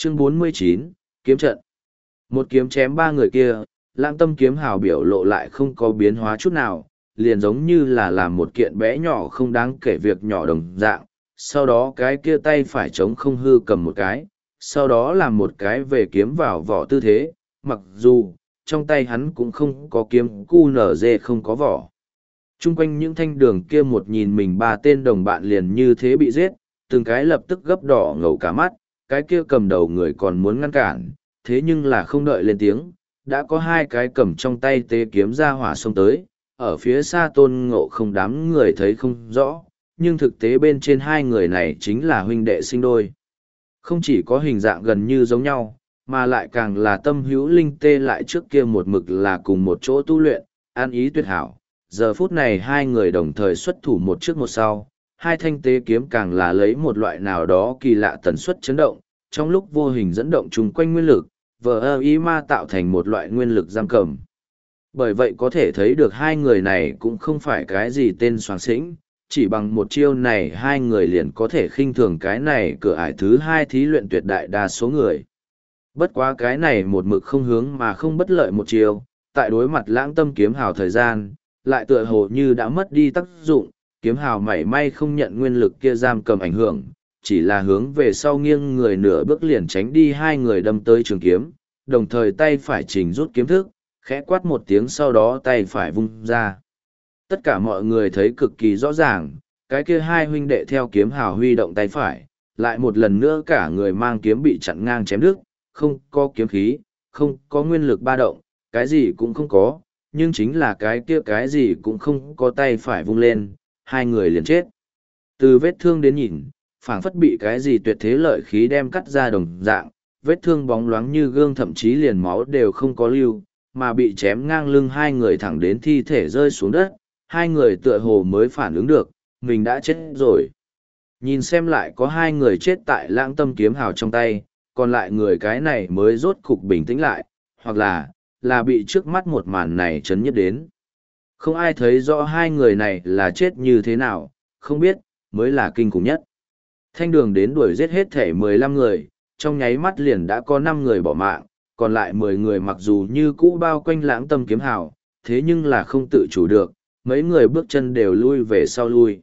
Chương 49, kiếm trận. Một kiếm chém ba người kia, Lãng Tâm kiếm hào biểu lộ lại không có biến hóa chút nào, liền giống như là làm một kiện bé nhỏ không đáng kể việc nhỏ đồng dạng. Sau đó cái kia tay phải chống không hư cầm một cái, sau đó làm một cái về kiếm vào vỏ tư thế, mặc dù trong tay hắn cũng không có kiếm QNZ không có vỏ. Trung quanh những thanh đường kia một nhìn mình ba tên đồng bạn liền như thế bị giết, từng cái lập tức gấp đỏ ngầu cả mắt, cái kia cầm đầu người còn muốn ngăn cản, thế nhưng là không đợi lên tiếng, đã có hai cái cầm trong tay tế kiếm ra hỏa xông tới, ở phía xa Tôn Ngộ Không đám người thấy không rõ, nhưng thực tế bên trên hai người này chính là huynh đệ sinh đôi. Không chỉ có hình dạng gần như giống nhau, mà lại càng là tâm hữu linh tê lại trước kia một mực là cùng một chỗ tu luyện, an ý tuyệt hảo. Giờ phút này hai người đồng thời xuất thủ một trước một sau, hai thanh tế kiếm càng là lấy một loại nào đó kỳ lạ tần suất chấn động, trong lúc vô hình dẫn động chung quanh nguyên lực, vờ y ma tạo thành một loại nguyên lực giam cầm. Bởi vậy có thể thấy được hai người này cũng không phải cái gì tên soàng xĩnh, chỉ bằng một chiêu này hai người liền có thể khinh thường cái này cửa ải thứ hai thí luyện tuyệt đại đa số người. Bất quá cái này một mực không hướng mà không bất lợi một chiêu, tại đối mặt Lãng Tâm kiếm hào thời gian, lại tựa hồ như đã mất đi tác dụng, kiếm hào mảy may không nhận nguyên lực kia giam cầm ảnh hưởng, chỉ là hướng về sau nghiêng người nửa bước liền tránh đi hai người đâm tới trường kiếm, đồng thời tay phải chỉnh rút kiếm thức, khẽ quát một tiếng sau đó tay phải vung ra. Tất cả mọi người thấy cực kỳ rõ ràng, cái kia hai huynh đệ theo kiếm hào huy động tay phải, lại một lần nữa cả người mang kiếm bị chặn ngang chém đứt, không có kiếm khí, không có nguyên lực ba động, cái gì cũng không có, nhưng chính là cái kia cái gì cũng không có tay phải vung lên, hai người liền chết. Từ vết thương đến nhìn, phảng phất bị cái gì tuyệt thế lợi khí đem cắt ra đồng dạng, vết thương bóng loáng như gương thậm chí liền máu đều không có lưu, mà bị chém ngang lưng hai người thẳng đến thi thể rơi xuống đất, hai người tựa hồ mới phản ứng được, mình đã chết rồi. Nhìn xem lại có hai người chết tại Lãng Tâm kiếm hào trong tay, còn lại người cái này mới rốt cục bình tĩnh lại, hoặc là bị trước mắt một màn này chấn nhất đến. Không ai thấy rõ hai người này là chết như thế nào, không biết, mới là kinh khủng nhất. Thanh đường đến đuổi giết hết thể 15 người, trong nháy mắt liền đã có 5 người bỏ mạng, còn lại 10 người mặc dù như cũ bao quanh Lãng Tâm kiếm hào, thế nhưng là không tự chủ được, mấy người bước chân đều lui về sau lui.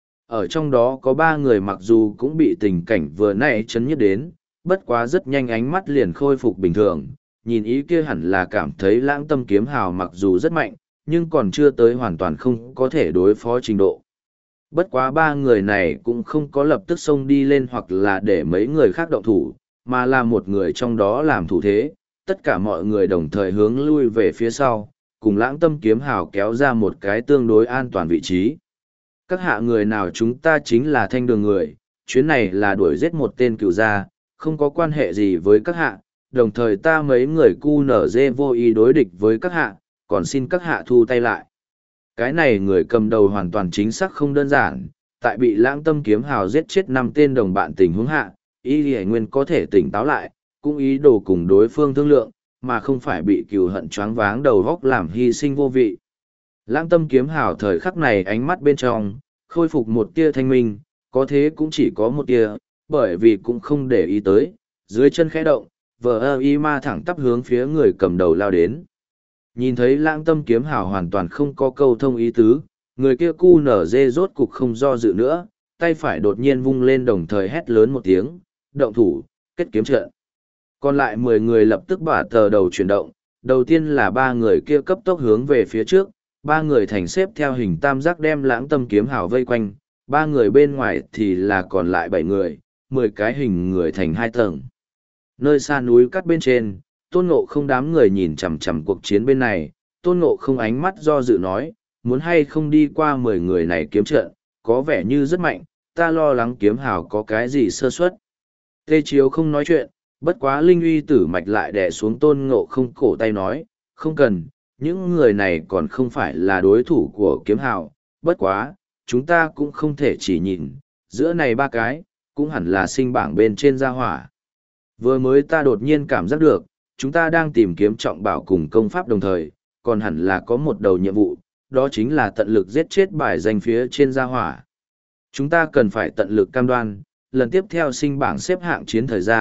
Ở trong đó có 3 người mặc dù cũng bị tình cảnh vừa nãy chấn nhất đến, bất quá rất nhanh ánh mắt liền khôi phục bình thường, nhìn ý kia hẳn là cảm thấy Lãng Tâm kiếm hào mặc dù rất mạnh, nhưng còn chưa tới hoàn toàn không có thể đối phó trình độ. Bất quá 3 người này cũng không có lập tức xông đi lên hoặc là để mấy người khác động thủ, mà là một người trong đó làm thủ thế, tất cả mọi người đồng thời hướng lui về phía sau, cùng Lãng Tâm kiếm hào kéo ra một cái tương đối an toàn vị trí. Các hạ người nào chúng ta chính là Thanh đường người, chuyến này là đuổi giết một tên cựu gia, không có quan hệ gì với các hạ, đồng thời ta mấy người QNZ vô ý đối địch với các hạ, còn xin các hạ thu tay lại. Cái này người cầm đầu hoàn toàn chính xác không đơn giản, tại bị Lãng Tâm kiếm hào giết chết 5 tên đồng bạn tình huống hạ, Y Lì Nguyên có thể tỉnh táo lại, cũng ý đồ cùng đối phương thương lượng, mà không phải bị cừu hận choáng váng đầu góc làm hy sinh vô vị. Lãng Tâm kiếm hào thời khắc này ánh mắt bên trong, khôi phục một tia thanh minh, có thế cũng chỉ có một tia, bởi vì cũng không để ý tới, dưới chân khẽ động, vờ y ma thẳng tắp hướng phía người cầm đầu lao đến. Nhìn thấy Lãng Tâm kiếm hào hoàn toàn không có câu thông ý tứ, người kia cu nở dê rốt cục không do dự nữa, tay phải đột nhiên vung lên đồng thời hét lớn một tiếng, động thủ, kết kiếm trận. Còn lại 10 người lập tức bả tờ đầu chuyển động, đầu tiên là 3 người kia cấp tốc hướng về phía trước, 3 người thành xếp theo hình tam giác đem Lãng Tâm kiếm hào vây quanh, 3 người bên ngoài thì là còn lại 7 người, 10 cái hình người thành 2 tầng. Nơi xa núi cắt bên trên, Tôn Ngộ Không đám người nhìn chằm chằm cuộc chiến bên này, Tôn Ngộ Không ánh mắt do dự nói, muốn hay không đi qua 10 người này kiếm trận, có vẻ như rất mạnh, ta lo lắng kiếm hào có cái gì sơ suất. Tê Chiếu không nói chuyện, bất quá Linh Uy Tử Mạch lại đè xuống Tôn Ngộ Không cổ tay nói, không cần, những người này còn không phải là đối thủ của kiếm hào, bất quá, chúng ta cũng không thể chỉ nhìn, giữa này 3 cái, cũng hẳn là sinh bảng bên trên gia hỏa. Vừa mới ta đột nhiên cảm giác được, chúng ta đang tìm kiếm trọng bảo cùng công pháp đồng thời, còn hẳn là có một đầu nhiệm vụ, đó chính là tận lực giết chết bài danh phía trên gia hỏa. Chúng ta cần phải tận lực cam đoan, lần tiếp theo sinh bảng xếp hạng chiến thời gian,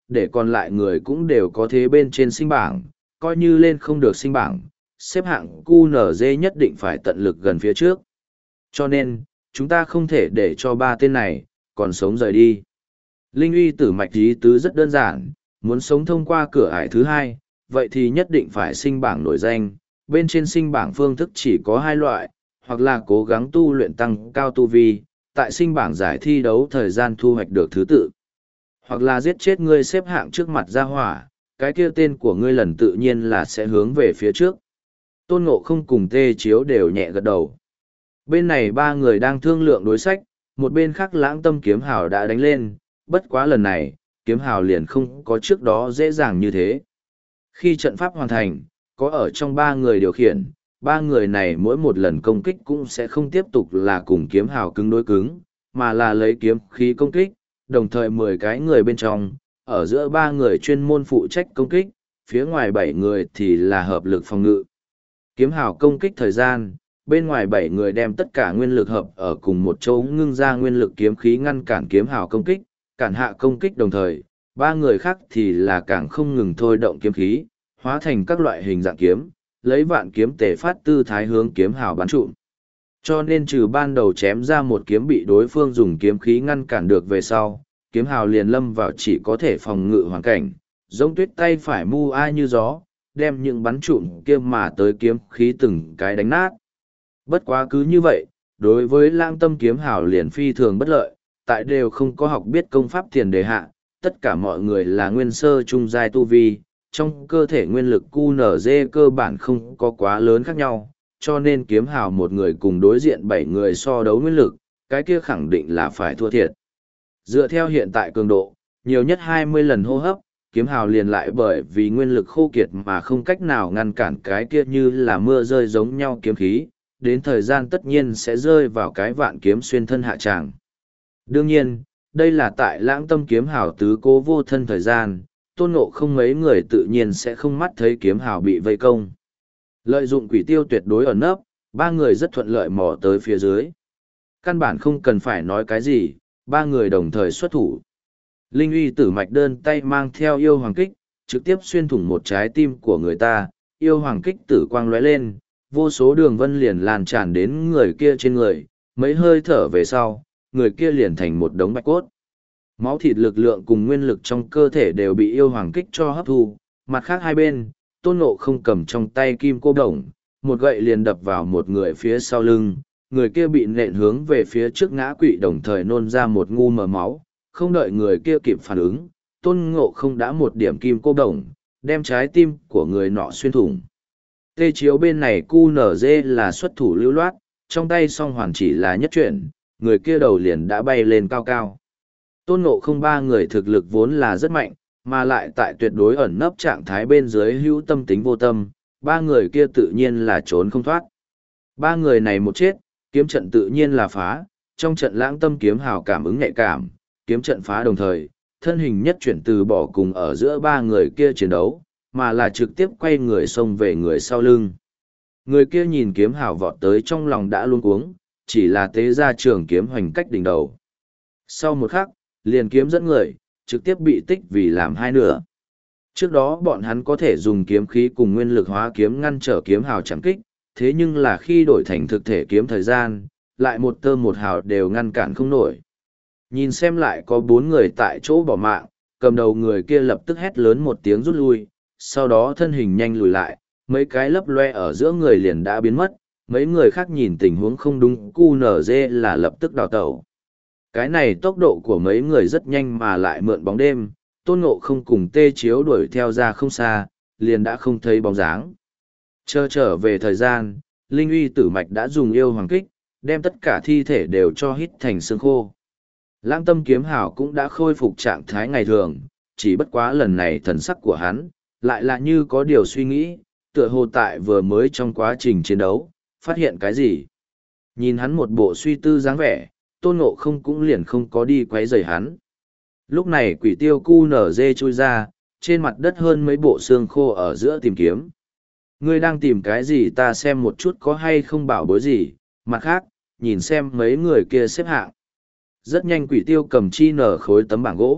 để còn lại người cũng đều có thế bên trên sinh bảng, coi như lên không được sinh bảng, xếp hạng QNZ nhất định phải tận lực gần phía trước. Cho nên, chúng ta không thể để cho ba tên này, còn sống rời đi. Linh uy tử mạch ý tứ rất đơn giản, muốn sống thông qua cửa ải thứ hai, vậy thì nhất định phải sinh bảng nổi danh. Bên trên sinh bảng phương thức chỉ có hai loại, hoặc là cố gắng tu luyện tăng cao tu vi, tại sinh bảng giải thi đấu thời gian thu hoạch được thứ tự. Hoặc là giết chết ngươi xếp hạng trước mặt ra hỏa, cái kia tên của ngươi lần tự nhiên là sẽ hướng về phía trước. Tôn Ngộ Không cùng Tê Chiếu đều nhẹ gật đầu. Bên này ba người đang thương lượng đối sách, một bên khác Lãng Tâm Kiếm Hào đã đánh lên, bất quá lần này, Kiếm Hào liền không có trước đó dễ dàng như thế. Khi trận pháp hoàn thành, có ở trong ba người điều khiển, ba người này mỗi một lần công kích cũng sẽ không tiếp tục là cùng Kiếm Hào cứng đối cứng, mà là lấy kiếm khí công kích, đồng thời 10 cái người bên trong, ở giữa ba người chuyên môn phụ trách công kích, phía ngoài 7 người thì là hợp lực phòng ngự. Kiếm Hào công kích thời gian, bên ngoài 7 người đem tất cả nguyên lực hợp ở cùng một chỗ ngưng ra nguyên lực kiếm khí ngăn cản Kiếm Hào công kích, cản hạ công kích đồng thời, ba người khác thì là càng không ngừng thôi động kiếm khí, hóa thành các loại hình dạng kiếm, lấy vạn kiếm tề phát tư thái hướng Kiếm Hào bắn trụm. Cho nên trừ ban đầu chém ra một kiếm bị đối phương dùng kiếm khí ngăn cản được về sau, Kiếm Hào liền lâm vào chỉ có thể phòng ngự hoàn cảnh, giống tuyết tay phải mu ai như gió, đem những bắn trụm kia mà tới kiếm khí từng cái đánh nát. Bất quá cứ như vậy, đối với Lãng Tâm Kiếm Hào liền phi thường bất lợi, tại đều không có học biết công pháp tiền đề hạ, tất cả mọi người là nguyên sơ trung giai tu vi, trong cơ thể nguyên lực QNZ cơ bản không có quá lớn khác nhau, cho nên Kiếm Hào một người cùng đối diện 7 người so đấu nguyên lực, cái kia khẳng định là phải thua thiệt. Dựa theo hiện tại cường độ, nhiều nhất 20 lần hô hấp, Kiếm Hào liền lại bởi vì nguyên lực khô kiệt mà không cách nào ngăn cản cái kia như là mưa rơi giống nhau kiếm khí, đến thời gian tất nhiên sẽ rơi vào cái vạn kiếm xuyên thân hạ tràng. Đương nhiên, đây là tại Lãng Tâm Kiếm Hào tứ cố vô thân thời gian, Tôn Ngộ Không mấy người tự nhiên sẽ không mắt thấy Kiếm Hào bị vây công. Lợi dụng quỷ tiêu tuyệt đối ẩn nấp, ba người rất thuận lợi mò tới phía dưới. Căn bản không cần phải nói cái gì, ba người đồng thời xuất thủ. Linh uy tử mạch đơn tay mang theo yêu hoàng kích, trực tiếp xuyên thủng một trái tim của người ta, yêu hoàng kích tử quang lóe lên, vô số đường vân liền lan tràn đến người kia trên người, mấy hơi thở về sau, người kia liền thành một đống bạch cốt. Máu thịt lực lượng cùng nguyên lực trong cơ thể đều bị yêu hoàng kích cho hấp thu, mặt khác hai bên, Tôn Ngộ Không cầm trong tay kim cô đồng, một gậy liền đập vào một người phía sau lưng, người kia bị nện hướng về phía trước ngã quỵ đồng thời nôn ra một ngu mờ máu, không đợi người kia kịp phản ứng, Tôn Ngộ Không đã một điểm kim cô đồng, đem trái tim của người nọ xuyên thủng. Tê Chiếu bên này QNZ là xuất thủ lưu loát, trong tay song hoàn chỉ là nhất chuyển, người kia đầu liền đã bay lên cao cao. Tôn Ngộ Không ba người thực lực vốn là rất mạnh, mà lại tại tuyệt đối ẩn nấp trạng thái bên dưới hữu tâm tính vô tâm, ba người kia tự nhiên là trốn không thoát. Ba người này một chết, kiếm trận tự nhiên là phá, trong trận Lãng Tâm Kiếm Hào cảm ứng nhạy cảm, kiếm trận phá đồng thời, thân hình nhất chuyển từ bỏ cùng ở giữa ba người kia chiến đấu, mà là trực tiếp quay người xông về người sau lưng. Người kia nhìn Kiếm Hào vọt tới trong lòng đã luống cuống, chỉ là tế ra trường kiếm hoành cách đỉnh đầu. Sau một khắc, liền kiếm dẫn người, trực tiếp bị tích vì làm hai nửa. Trước đó bọn hắn có thể dùng kiếm khí cùng nguyên lực hóa kiếm ngăn trở Kiếm Hào chạm kích, thế nhưng là khi đổi thành thực thể kiếm thời gian, lại một tơ một hào đều ngăn cản không nổi. Nhìn xem lại có 4 người tại chỗ bỏ mạng, cầm đầu người kia lập tức hét lớn một tiếng rút lui, sau đó thân hình nhanh lùi lại, mấy cái lấp loe ở giữa người liền đã biến mất, mấy người khác nhìn tình huống không đúng QNZ là lập tức đào tẩu. Cái này tốc độ của mấy người rất nhanh mà lại mượn bóng đêm, Tôn Ngộ Không cùng Tê Chiếu đuổi theo ra không xa, liền đã không thấy bóng dáng. Chờ trở về thời gian, Linh uy tử mạch đã dùng yêu hoàng kích, đem tất cả thi thể đều cho hít thành xương khô. Lãng Tâm Kiếm Hào cũng đã khôi phục trạng thái ngày thường, chỉ bất quá lần này thần sắc của hắn, lại là như có điều suy nghĩ, tựa hồ tại vừa mới trong quá trình chiến đấu, phát hiện cái gì. Nhìn hắn một bộ suy tư dáng vẻ, Tôn Ngộ Không cũng liền không có đi quấy rầy hắn. Lúc này quỷ tiêu QNZ chui ra, trên mặt đất hơn mấy bộ xương khô ở giữa tìm kiếm. Ngươi đang tìm cái gì ta xem một chút có hay không bảo bối gì, mặt khác, nhìn xem mấy người kia xếp hạng. Rất nhanh quỷ tiêu cầm chi nở khối tấm bảng gỗ,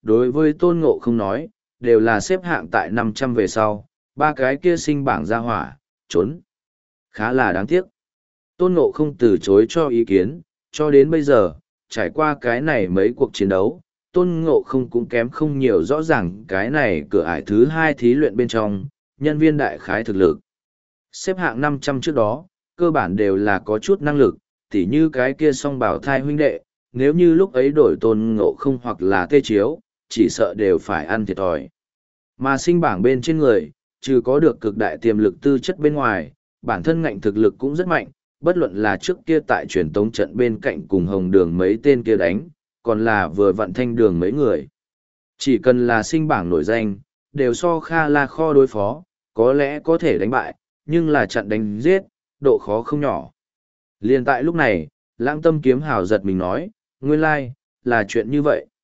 đối với Tôn Ngộ không nói, đều là xếp hạng tại 500 về sau, ba cái kia sinh bảng ra hỏa, trốn. Khá là đáng tiếc. Tôn Ngộ không từ chối cho ý kiến, cho đến bây giờ, trải qua cái này mấy cuộc chiến đấu, Tôn Ngộ không cũng kém không nhiều rõ ràng cái này cửa ải thứ 2 thí luyện bên trong, nhân viên đại khái thực lực. Xếp hạng 500 trước đó, cơ bản đều là có chút năng lực, tỉ như cái kia song bảo thai huynh đệ, nếu như lúc ấy đổi Tôn Ngộ không hoặc là Tê Chiếu, chỉ sợ đều phải ăn thiệt thòi. Mà sinh bảng bên trên người, trừ có được cực đại tiềm lực tư chất bên ngoài, bản thân ngạnh thực lực cũng rất mạnh, bất luận là trước kia tại truyền tống trận bên cạnh cùng hồng đường mấy tên kia đánh, còn là vừa vận thanh đường mấy người. Chỉ cần là sinh bảng nổi danh, đều so Kha La Kho đối phó, có lẽ có thể đánh bại, nhưng là chặn đánh giết, độ khó không nhỏ. Liên tại lúc này, Lãng Tâm Kiếm Hào giật mình nói, nguyên lai, là chuyện như vậy.